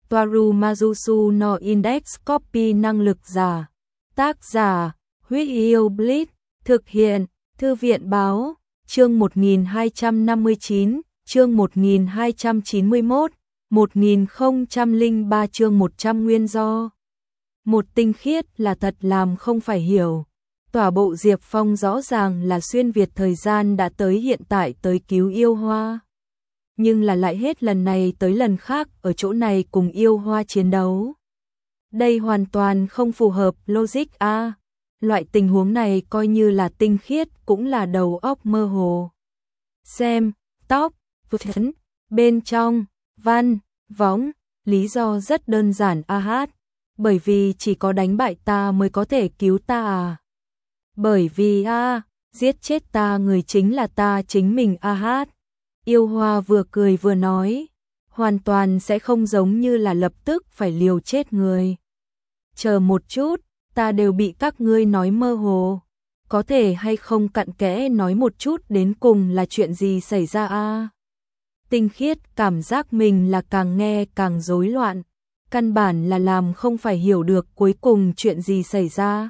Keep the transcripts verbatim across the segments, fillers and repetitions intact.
Toaru Majusu no Index Copy năng lực giả. Tác giả, Huyết Yêu Blitz, thực hiện, Thư viện báo, chương một nghìn hai trăm năm mươi chín, chương một nghìn hai trăm chín mươi mốt, một nghìn không trăm lẻ ba chương một trăm nguyên do. Một tinh khiết là thật làm không phải hiểu. Tỏa bộ Diệp Phong rõ ràng là xuyên việt thời gian đã tới hiện tại tới cứu yêu hoa. Nhưng là lại hết lần này tới lần khác ở chỗ này cùng yêu hoa chiến đấu. Đây hoàn toàn không phù hợp logic a. Loại tình huống này coi như là tinh khiết cũng là đầu óc mơ hồ. Xem, tóc, phấn, bên trong, văn, võng, lý do rất đơn giản a hát. Bởi vì chỉ có đánh bại ta mới có thể cứu ta à. Bởi vì a, giết chết ta người chính là ta chính mình a hát. Yêu hoa vừa cười vừa nói, hoàn toàn sẽ không giống như là lập tức phải liều chết người. Chờ một chút, ta đều bị các ngươi nói mơ hồ. Có thể hay không cặn kẽ nói một chút đến cùng là chuyện gì xảy ra a? Tinh khiết cảm giác mình là càng nghe càng rối loạn. Căn bản là làm không phải hiểu được cuối cùng chuyện gì xảy ra.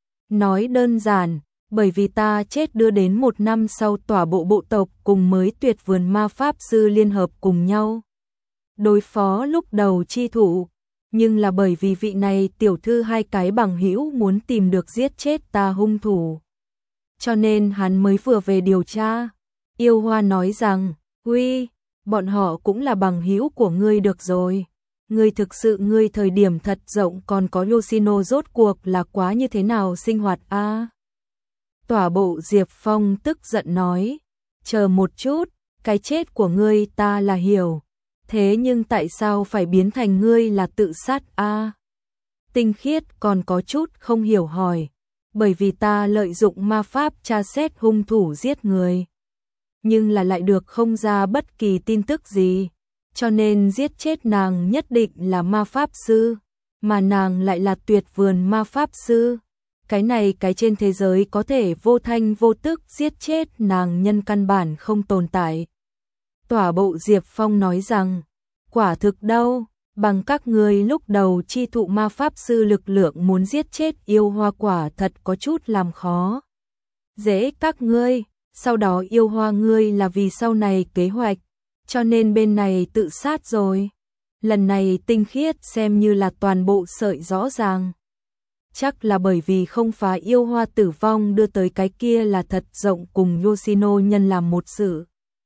Nói đơn giản, bởi vì ta chết đưa đến một năm sau tỏa bộ bộ tộc cùng mới tuyệt vườn ma pháp sư liên hợp cùng nhau. Đối phó lúc đầu chi thủ, nhưng là bởi vì vị này tiểu thư hai cái bằng hữu muốn tìm được giết chết ta hung thủ. Cho nên hắn mới vừa về điều tra. Yêu hoa nói rằng, huy, bọn họ cũng là bằng hữu của ngươi được rồi. Ngươi thực sự ngươi thời điểm thật rộng còn có Yoshino rốt cuộc là quá như thế nào sinh hoạt a? À? Tỏa bộ Diệp Phong tức giận nói, chờ một chút, cái chết của ngươi ta là hiểu, thế nhưng tại sao phải biến thành ngươi là tự sát a? À? Tinh khiết còn có chút không hiểu hỏi, bởi vì ta lợi dụng ma pháp tra xét hung thủ giết người, nhưng là lại được không ra bất kỳ tin tức gì. Cho nên giết chết nàng nhất định là ma pháp sư, mà nàng lại là tuyệt vườn ma pháp sư. Cái này cái trên thế giới có thể vô thanh vô tức giết chết nàng nhân căn bản không tồn tại. Tỏa bộ Diệp Phong nói rằng, quả thực đâu, bằng các ngươi lúc đầu chi thụ ma pháp sư lực lượng muốn giết chết yêu hoa quả thật có chút làm khó. Dễ các ngươi, sau đó yêu hoa ngươi là vì sau này kế hoạch. Cho nên bên này tự sát rồi. Lần này tinh khiết xem như là toàn bộ sợi rõ ràng. Chắc là bởi vì không phá yêu hoa tử vong đưa tới cái kia là thật rộng cùng Yoshino nhân làm một sự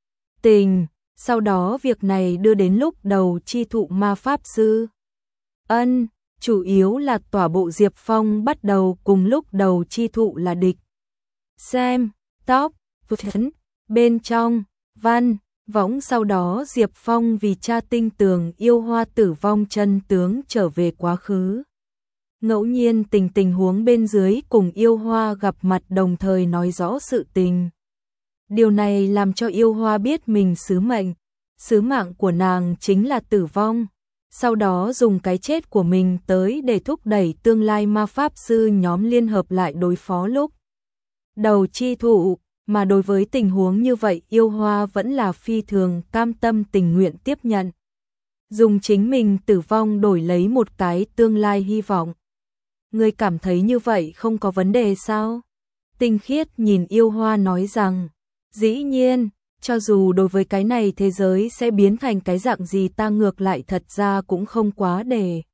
tình. Sau đó việc này đưa đến lúc đầu chi thụ ma pháp sư. Ân, chủ yếu là tỏa bộ Diệp Phong bắt đầu cùng lúc đầu chi thụ là địch. Xem, tóc, phấn, bên trong, văn. Võng sau đó Diệp Phong vì cha tinh tường yêu hoa tử vong chân tướng trở về quá khứ. Ngẫu nhiên tình tình huống bên dưới cùng yêu hoa gặp mặt đồng thời nói rõ sự tình. Điều này làm cho yêu hoa biết mình sứ mệnh. Sứ mạng của nàng chính là tử vong. Sau đó dùng cái chết của mình tới để thúc đẩy tương lai ma pháp sư nhóm liên hợp lại đối phó lúc đầu chi thụ. Mà đối với tình huống như vậy yêu hoa vẫn là phi thường cam tâm tình nguyện tiếp nhận. Dùng chính mình tử vong đổi lấy một cái tương lai hy vọng. Ngươi cảm thấy như vậy không có vấn đề sao? Tinh khiết nhìn yêu hoa nói rằng, dĩ nhiên, cho dù đối với cái này thế giới sẽ biến thành cái dạng gì ta ngược lại thật ra cũng không quá để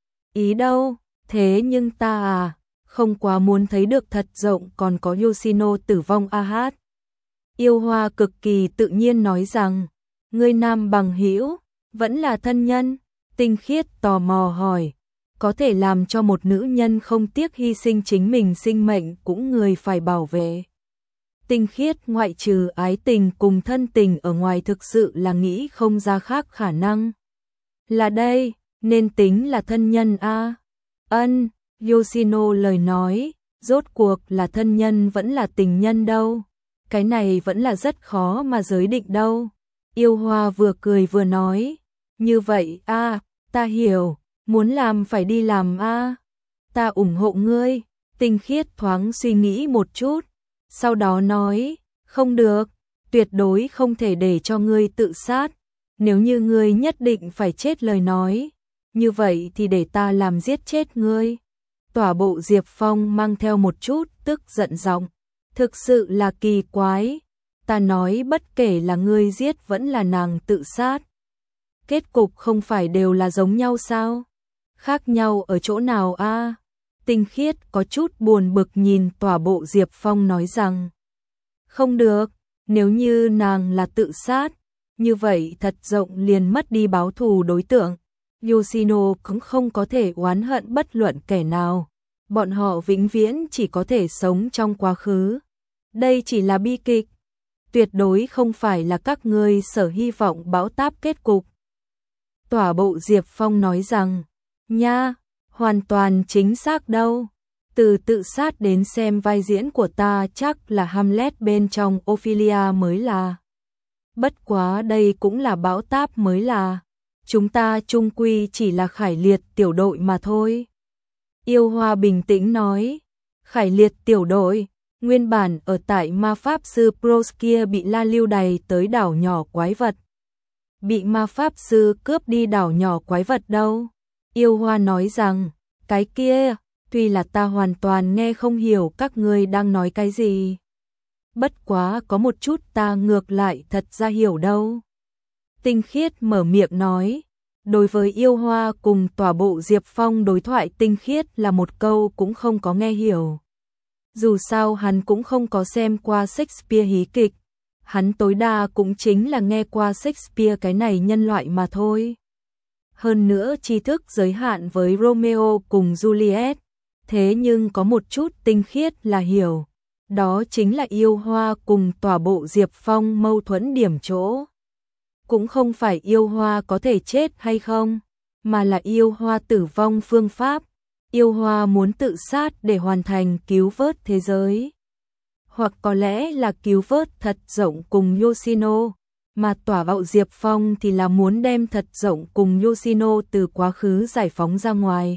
ý đâu, thế nhưng ta à, không quá muốn thấy được thật rộng còn có Yoshino tử vong a hát. Yêu hoa cực kỳ tự nhiên nói rằng, ngươi nam bằng hữu vẫn là thân nhân. Tinh khiết tò mò hỏi, có thể làm cho một nữ nhân không tiếc hy sinh chính mình sinh mệnh cũng người phải bảo vệ. Tinh khiết ngoại trừ ái tình cùng thân tình ở ngoài thực sự là nghĩ không ra khác khả năng. Là đây, nên tính là thân nhân a. Ân, Yoshino lời nói, rốt cuộc là thân nhân vẫn là tình nhân đâu. Cái này vẫn là rất khó mà giới định đâu. Yêu hoa vừa cười vừa nói, như vậy a, ta hiểu, muốn làm phải đi làm a. Ta ủng hộ ngươi. Tinh khiết thoáng suy nghĩ một chút, sau đó nói, không được, tuyệt đối không thể để cho ngươi tự sát. Nếu như ngươi nhất định phải chết lời nói, như vậy thì để ta làm giết chết ngươi. Tỏa bộ Diệp Phong mang theo một chút tức giận giọng, thực sự là kỳ quái, ta nói bất kể là ngươi giết vẫn là nàng tự sát. Kết cục không phải đều là giống nhau sao? Khác nhau ở chỗ nào a? À? Tinh Khiết có chút buồn bực nhìn tỏa bộ Diệp Phong nói rằng, không được, nếu như nàng là tự sát, như vậy thật rộng liền mất đi báo thù đối tượng. Yoshino cũng không có thể oán hận bất luận kẻ nào, bọn họ vĩnh viễn chỉ có thể sống trong quá khứ. Đây chỉ là bi kịch, tuyệt đối không phải là các ngươi sở hy vọng bão táp kết cục. Tỏa bộ Diệp Phong nói rằng, nha, hoàn toàn chính xác đâu. Từ tự sát đến xem vai diễn của ta chắc là Hamlet bên trong Ophelia mới là. Bất quá đây cũng là bão táp mới là. Chúng ta chung quy chỉ là Khải Liệt tiểu đội mà thôi. Yêu Hoa bình tĩnh nói, Khải Liệt tiểu đội, nguyên bản ở tại ma pháp sư Proskia bị La Lưu đày tới đảo nhỏ quái vật. Bị ma pháp sư cướp đi đảo nhỏ quái vật đâu? Yêu Hoa nói rằng, cái kia, tuy là ta hoàn toàn nghe không hiểu các ngươi đang nói cái gì. Bất quá có một chút ta ngược lại thật ra hiểu đâu. Tinh Khiết mở miệng nói, đối với Yêu Hoa cùng tỏa bộ Diệp Phong đối thoại Tinh Khiết là một câu cũng không có nghe hiểu. Dù sao hắn cũng không có xem qua Shakespeare hí kịch, hắn tối đa cũng chính là nghe qua Shakespeare cái này nhân loại mà thôi. Hơn nữa tri thức giới hạn với Romeo cùng Juliet, thế nhưng có một chút Tinh Khiết là hiểu, đó chính là Yêu Hoa cùng tỏa bộ Diệp Phong mâu thuẫn điểm chỗ. Cũng không phải Yêu Hoa có thể chết hay không, mà là Yêu Hoa tử vong phương pháp. Yêu Hoa muốn tự sát để hoàn thành cứu vớt thế giới. Hoặc có lẽ là cứu vớt Thật Rộng cùng Yoshino, mà tỏa bộ Diệp Phong thì là muốn đem Thật Rộng cùng Yoshino từ quá khứ giải phóng ra ngoài.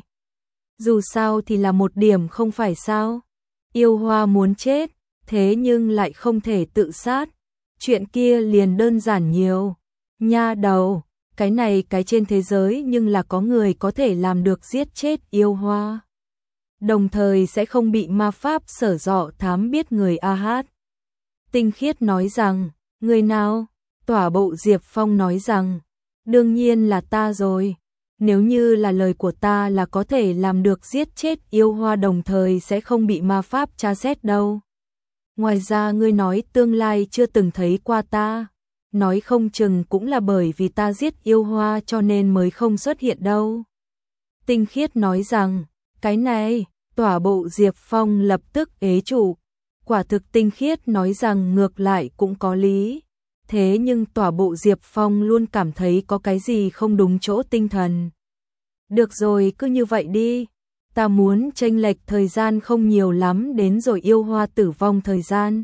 Dù sao thì là một điểm không phải sao. Yêu Hoa muốn chết, thế nhưng lại không thể tự sát. Chuyện kia liền đơn giản nhiều. Nha đầu, cái này cái trên thế giới nhưng là có người có thể làm được giết chết Yêu Hoa. Đồng thời sẽ không bị ma pháp sở dọ thám biết người a hát. Tinh Khiết nói rằng, người nào? Tỏa bộ Diệp Phong nói rằng, đương nhiên là ta rồi. Nếu như là lời của ta là có thể làm được giết chết Yêu Hoa đồng thời sẽ không bị ma pháp tra xét đâu. Ngoài ra ngươi nói tương lai chưa từng thấy qua ta. Nói không chừng cũng là bởi vì ta giết Yêu Hoa cho nên mới không xuất hiện đâu. Tinh Khiết nói rằng, cái này, tỏa bộ Diệp Phong lập tức ế chủ. Quả thực Tinh Khiết nói rằng ngược lại cũng có lý. Thế nhưng tỏa bộ Diệp Phong luôn cảm thấy có cái gì không đúng chỗ tinh thần. Được rồi, cứ như vậy đi. Ta muốn chênh lệch thời gian không nhiều lắm đến rồi Yêu Hoa tử vong thời gian.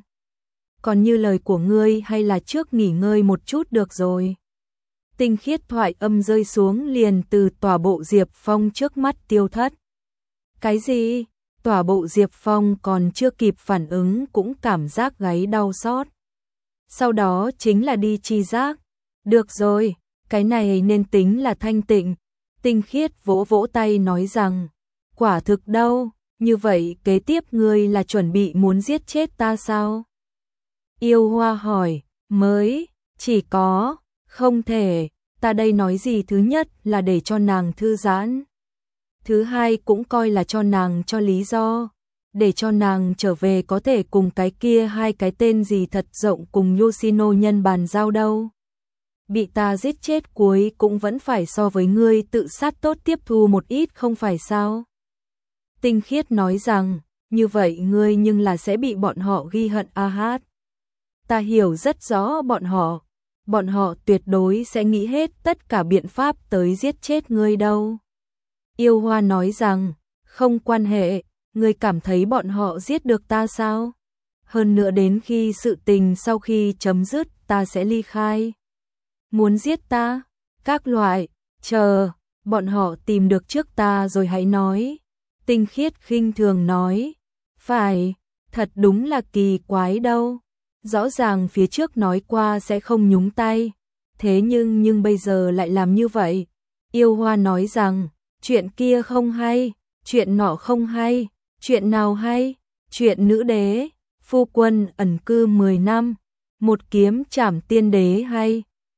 Còn như lời của ngươi hay là trước nghỉ ngơi một chút được rồi. Tinh Khiết thoại âm rơi xuống liền từ tỏa bộ Diệp Phong trước mắt tiêu thất. Cái gì? Tỏa bộ Diệp Phong còn chưa kịp phản ứng cũng cảm giác gáy đau xót. Sau đó chính là đi chi giác. Được rồi, cái này nên tính là thanh tịnh. Tinh Khiết vỗ vỗ tay nói rằng, quả thực đâu, như vậy kế tiếp ngươi là chuẩn bị muốn giết chết ta sao? Yêu Hoa hỏi, mới, chỉ có, không thể, ta đây nói gì thứ nhất là để cho nàng thư giãn. Thứ hai cũng coi là cho nàng cho lý do, để cho nàng trở về có thể cùng cái kia hai cái tên gì Thật Rộng cùng Yoshino nhân bàn giao đâu. Bị ta giết chết cuối cũng vẫn phải so với ngươi tự sát tốt tiếp thu một ít không phải sao? Tinh Khiết nói rằng, như vậy ngươi nhưng là sẽ bị bọn họ ghi hận a hát. Ta hiểu rất rõ bọn họ, bọn họ tuyệt đối sẽ nghĩ hết tất cả biện pháp tới giết chết ngươi đâu. Yêu Hoa nói rằng, không quan hệ, ngươi cảm thấy bọn họ giết được ta sao? Hơn nữa đến khi sự tình sau khi chấm dứt ta sẽ ly khai. Muốn giết ta? Các loại, chờ, bọn họ tìm được trước ta rồi hãy nói. Tinh Khiết khinh thường nói, phải, thật đúng là kỳ quái đâu. Rõ ràng phía trước nói qua sẽ không nhúng tay, thế nhưng nhưng bây giờ lại làm như vậy. Yêu Hoa nói rằng, chuyện kia không hay, chuyện nọ không hay, chuyện nào hay, chuyện nữ đế, phu quân ẩn cư mười năm, một kiếm trảm tiên đế hay.